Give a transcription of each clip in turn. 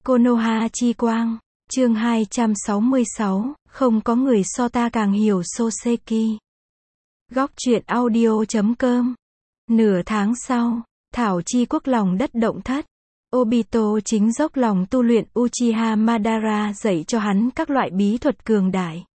Konoha chi quang, chương 266, không có người so ta càng hiểu Soseki. Góc truyện audio.com. Nửa tháng sau, Thảo Chi quốc lòng đất động thất. Obito chính dốc lòng tu luyện Uchiha Madara dạy cho hắn các loại bí thuật cường đại.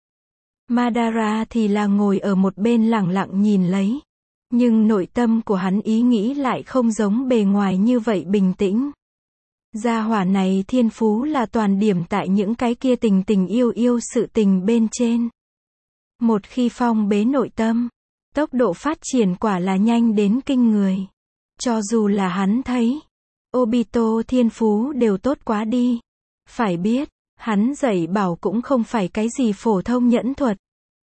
Madara thì là ngồi ở một bên lẳng lặng nhìn lấy. Nhưng nội tâm của hắn ý nghĩ lại không giống bề ngoài như vậy bình tĩnh. Gia hỏa này thiên phú là toàn điểm tại những cái kia tình tình yêu yêu sự tình bên trên. Một khi phong bế nội tâm, tốc độ phát triển quả là nhanh đến kinh người. Cho dù là hắn thấy, Obito thiên phú đều tốt quá đi. Phải biết, hắn dạy bảo cũng không phải cái gì phổ thông nhẫn thuật,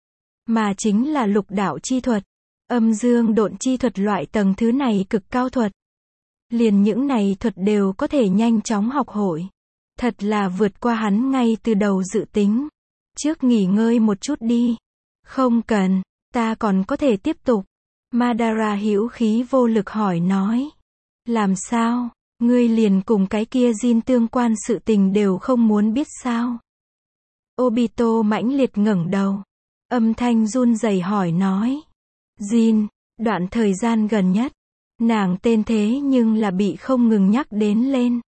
mà chính là lục đạo chi thuật, âm dương độn chi thuật loại tầng thứ này cực cao thuật. Liền những này thuật đều có thể nhanh chóng học hội. Thật là vượt qua hắn ngay từ đầu dự tính. Trước nghỉ ngơi một chút đi. Không cần, ta còn có thể tiếp tục. Madara hữu khí vô lực hỏi nói. Làm sao, ngươi liền cùng cái kia Jin tương quan sự tình đều không muốn biết sao? Obito mãnh liệt ngẩng đầu. Âm thanh run rẩy hỏi nói. Jin, đoạn thời gian gần nhất, nàng tên thế nhưng là bị không ngừng nhắc đến lên.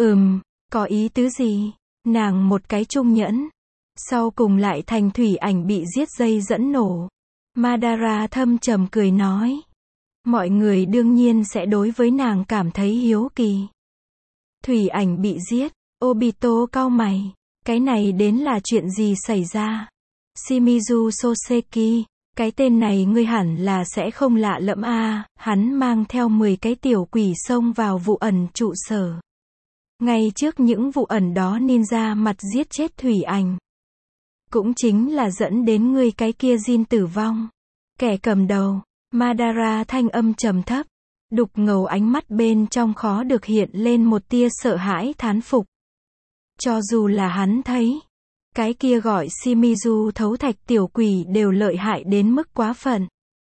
Có ý tứ gì? Nàng một cái trung nhẫn, sau cùng lại thành thủy ảnh bị giết dây dẫn nổ. Madara thâm trầm cười nói. Mọi người đương nhiên sẽ đối với nàng cảm thấy hiếu kỳ. Thủy ảnh bị giết, Obito cau mày. Cái này đến là chuyện gì xảy ra? Shimizu Soseki. Cái tên này ngươi hẳn là sẽ không lạ lẫm a, hắn mang theo 10 cái tiểu quỷ xông vào vụ ẩn trụ sở. Ngay trước những vụ ẩn đó ninja mặt giết chết thủy ảnh. Cũng chính là dẫn đến ngươi cái kia Jin tử vong. Kẻ cầm đầu, Madara thanh âm trầm thấp, đục ngầu ánh mắt bên trong khó được hiện lên một tia sợ hãi thán phục. Cho dù là hắn thấy, cái kia gọi Shimizu thấu thạch tiểu quỷ đều lợi hại đến mức quá phận.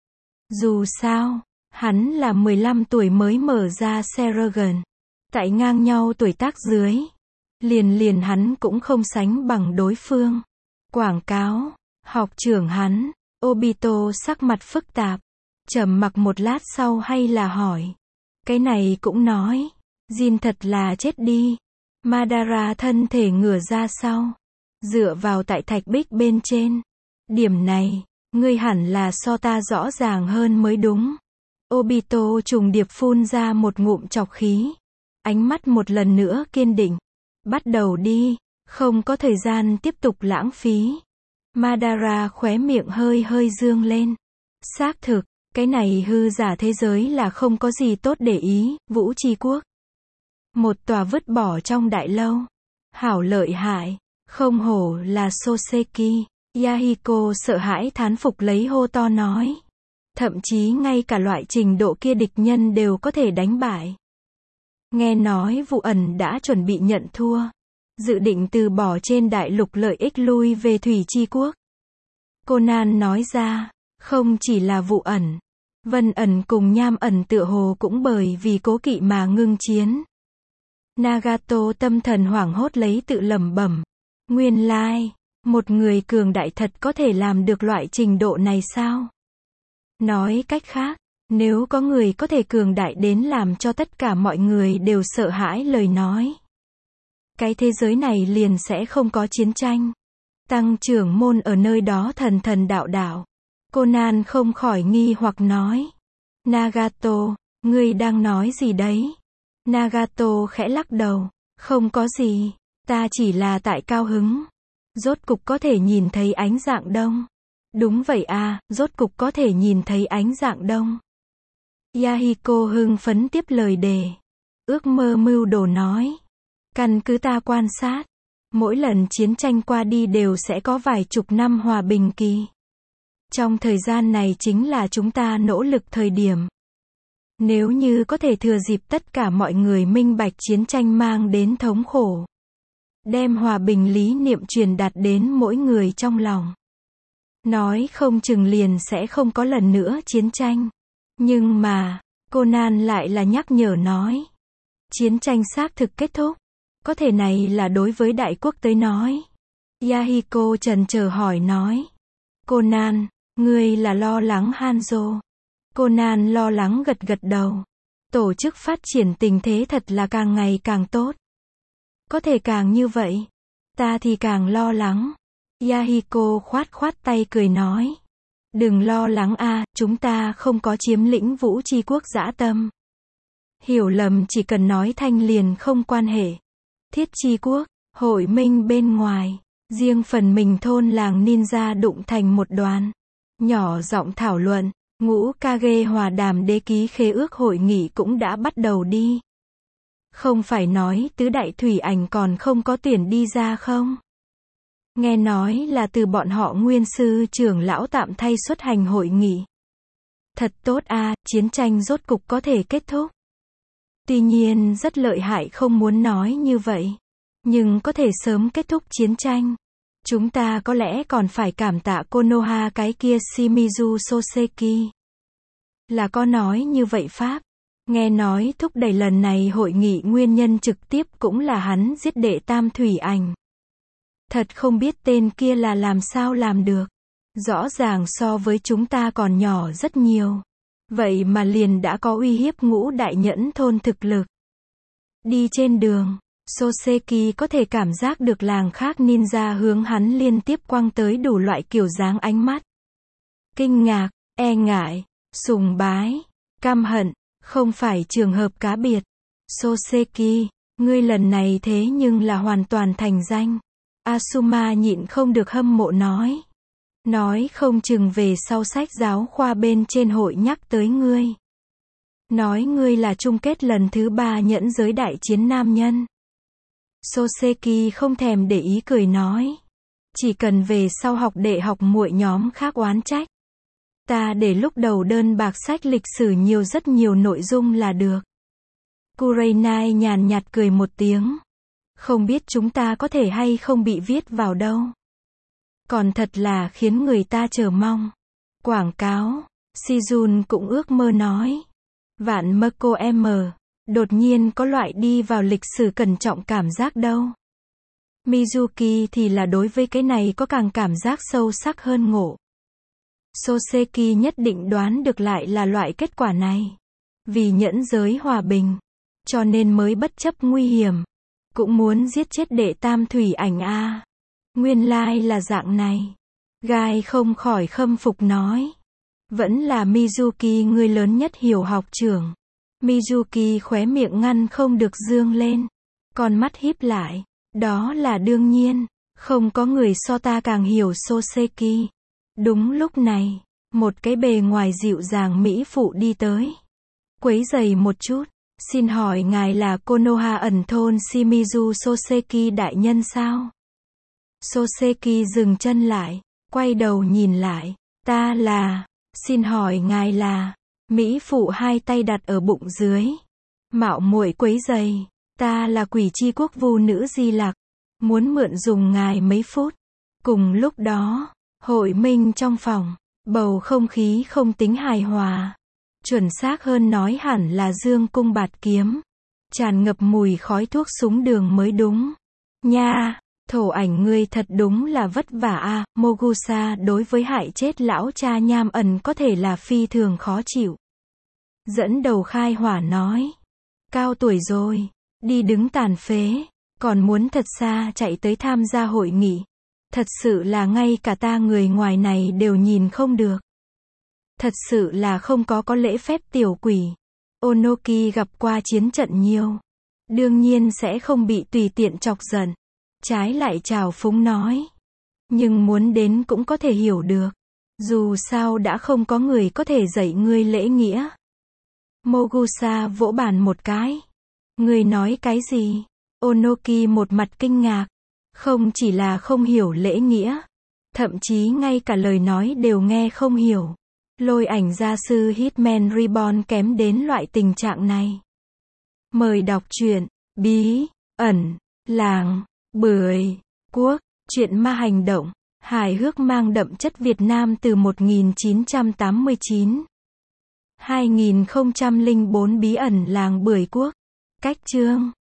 Dù sao, hắn là 15 tuổi mới mở ra Seragon. Tại ngang nhau tuổi tác dưới, liền hắn cũng không sánh bằng đối phương. Quảng cáo, học trưởng hắn, Obito sắc mặt phức tạp, trầm mặc một lát sau hay là hỏi. Cái này cũng nói, Jin thật là chết đi. Madara thân thể ngửa ra sau, dựa vào tại thạch bích bên trên. Điểm này, ngươi hẳn là so ta rõ ràng hơn mới đúng. Obito trùng điệp phun ra một ngụm trọc khí. Ánh mắt một lần nữa kiên định. Bắt đầu đi, không có thời gian tiếp tục lãng phí. Madara khóe miệng hơi hơi dương lên. Xác thực, cái này hư giả thế giới là không có gì tốt để ý, Vũ Chi Quốc. Một tòa vứt bỏ trong đại lâu. Hảo lợi hại. Không hổ là Soseki. Yahiko sợ hãi thán phục lấy hô to nói. Thậm chí ngay cả loại trình độ kia địch nhân đều có thể đánh bại. Nghe nói vụ ẩn đã chuẩn bị nhận thua. Dự định từ bỏ trên đại lục lợi ích lui về Thủy Chi Quốc. Conan nói ra, không chỉ là vụ ẩn. Vân ẩn cùng nham ẩn tựa hồ cũng bởi vì cố kỵ mà ngưng chiến. Nagato tâm thần hoảng hốt lấy tự lẩm bẩm. Nguyên lai, một người cường đại thật có thể làm được loại trình độ này sao? Nói cách khác, nếu có người có thể cường đại đến làm cho tất cả mọi người đều sợ hãi lời nói, cái thế giới này liền sẽ không có chiến tranh. Tăng trưởng môn ở nơi đó thần thần đạo đạo. Conan không khỏi nghi hoặc nói. Nagato, ngươi đang nói gì đấy? Nagato khẽ lắc đầu. Không có gì. Ta chỉ là tại cao hứng. Rốt cục có thể nhìn thấy ánh rạng đông. Đúng vậy à, rốt cục có thể nhìn thấy ánh rạng đông. Yahiko hưng phấn tiếp lời đề. Ước mơ mưu đồ nói. Căn cứ ta quan sát, mỗi lần chiến tranh qua đi đều sẽ có vài chục năm hòa bình kỳ. Trong thời gian này chính là chúng ta nỗ lực thời điểm. Nếu như có thể thừa dịp tất cả mọi người minh bạch chiến tranh mang đến thống khổ, đem hòa bình lý niệm truyền đạt đến mỗi người trong lòng, nói không chừng liền sẽ không có lần nữa chiến tranh. Nhưng mà, Conan lại là nhắc nhở nói, chiến tranh xác thực kết thúc, Có thể này là đối với đại quốc tới nói. Yahiko chần chờ hỏi nói. Conan, ngươi là lo lắng Hanzo. Conan lo lắng gật gật đầu. Tổ chức phát triển tình thế thật là càng ngày càng tốt. Có thể càng như vậy. Ta thì càng lo lắng. Yahiko khoát khoát tay cười nói. Đừng lo lắng a, chúng ta không có chiếm lĩnh Vũ Chi Quốc dã tâm. Hiểu lầm chỉ cần nói thanh liền không quan hệ. Thiết Chi Quốc, hội minh bên ngoài, riêng phần mình thôn làng ninja đụng thành một đoàn. Nhỏ giọng thảo luận, Ngũ Kage hòa đàm đế ký khế ước hội nghị cũng đã bắt đầu đi. Không phải nói tứ đại thủy ảnh còn không có tuyển đi ra không? Nghe nói là từ bọn họ nguyên sư trưởng lão tạm thay xuất hành hội nghị. Thật tốt a, chiến tranh rốt cục có thể kết thúc. Tuy nhiên rất lợi hại không muốn nói như vậy. Nhưng có thể sớm kết thúc chiến tranh. Chúng ta có lẽ còn phải cảm tạ Konoha cái kia Shimizu Soseki. Là có nói như vậy Pháp. Nghe nói thúc đẩy lần này hội nghị nguyên nhân trực tiếp cũng là hắn giết đệ tam thủy ảnh. Thật không biết tên kia là làm sao làm được. Rõ ràng so với chúng ta còn nhỏ rất nhiều. Vậy mà liền đã có uy hiếp ngũ đại nhẫn thôn thực lực. Đi trên đường, Soseki có thể cảm giác được làng khác ninja hướng hắn liên tiếp quăng tới đủ loại kiểu dáng ánh mắt. Kinh ngạc, e ngại, sùng bái, căm hận, không phải trường hợp cá biệt. Soseki, ngươi lần này thế nhưng là hoàn toàn thành danh. Asuma nhịn không được hâm mộ nói. Nói không chừng về sau sách giáo khoa bên trên hội nhắc tới ngươi. Nói ngươi là chung kết lần thứ 3 nhẫn giới đại chiến nam nhân. Soseki không thèm để ý cười nói. Chỉ cần về sau học đệ học muội nhóm khác oán trách. Ta để lúc đầu đơn bạc sách lịch sử nhiều rất nhiều nội dung là được. Kurenai nhàn nhạt cười một tiếng. Không biết chúng ta có thể hay không bị viết vào đâu. Còn thật là khiến người ta chờ mong. Quảng cáo. Shizun cũng ước mơ nói. Vạn mơ cô em. Đột nhiên có loại đi vào lịch sử cẩn trọng cảm giác đâu. Mizuki thì là đối với cái này có càng cảm giác sâu sắc hơn ngộ. Soseki nhất định đoán được lại là loại kết quả này. Vì nhẫn giới hòa bình. Cho nên mới bất chấp nguy hiểm. Cũng muốn giết chết đệ tam thủy ảnh a. Nguyên lai là dạng này. Gai không khỏi khâm phục nói. Vẫn là Mizuki người lớn nhất hiểu học trưởng. Mizuki khóe miệng ngăn không được dương lên. Con mắt híp lại. Đó là đương nhiên. Không có người so ta càng hiểu Soseki. Đúng lúc này, một cái bề ngoài dịu dàng mỹ phụ đi tới. Quấy giày một chút. Xin hỏi ngài là Konoha ẩn thôn Shimizu Soseki đại nhân sao? Soseki dừng chân lại, quay đầu nhìn lại. Ta là, xin hỏi ngài là, mỹ phụ hai tay đặt ở bụng dưới. Mạo muội quấy giày, ta là Quỷ Chi Quốc Vu nữ Di Lặc, muốn mượn dùng ngài mấy phút. Cùng lúc đó, hội minh trong phòng, bầu không khí không tính hài hòa. Chuẩn xác hơn nói hẳn là dương cung bạt kiếm. Tràn ngập mùi khói thuốc súng đường mới đúng. Nha, thổ ảnh ngươi thật đúng là vất vả a. Mogusa đối với hại chết lão cha nham ẩn có thể là phi thường khó chịu. Dẫn đầu khai hỏa nói. Cao tuổi rồi, đi đứng tàn phế, còn muốn thật xa chạy tới tham gia hội nghị. Thật sự là ngay cả ta người ngoài này đều nhìn không được. Thật sự là không có lễ phép tiểu quỷ. Onoki gặp qua chiến trận nhiều. Đương nhiên sẽ không bị tùy tiện chọc giận. Trái lại trào phúng nói. Nhưng muốn đến cũng có thể hiểu được. Dù sao đã không có người có thể dạy ngươi lễ nghĩa. Mogusa vỗ bàn một cái. Ngươi nói cái gì? Onoki một mặt kinh ngạc. Không chỉ là không hiểu lễ nghĩa. Thậm chí ngay cả lời nói đều nghe không hiểu. Lôi ảnh gia sư Hitman Reborn kém đến loại tình trạng này. Mời đọc truyện Bí ẩn làng Bưởi Quốc, truyện ma hành động, hài hước mang đậm chất Việt Nam từ 1989. 2004 Bí ẩn làng Bưởi Quốc. Cách chương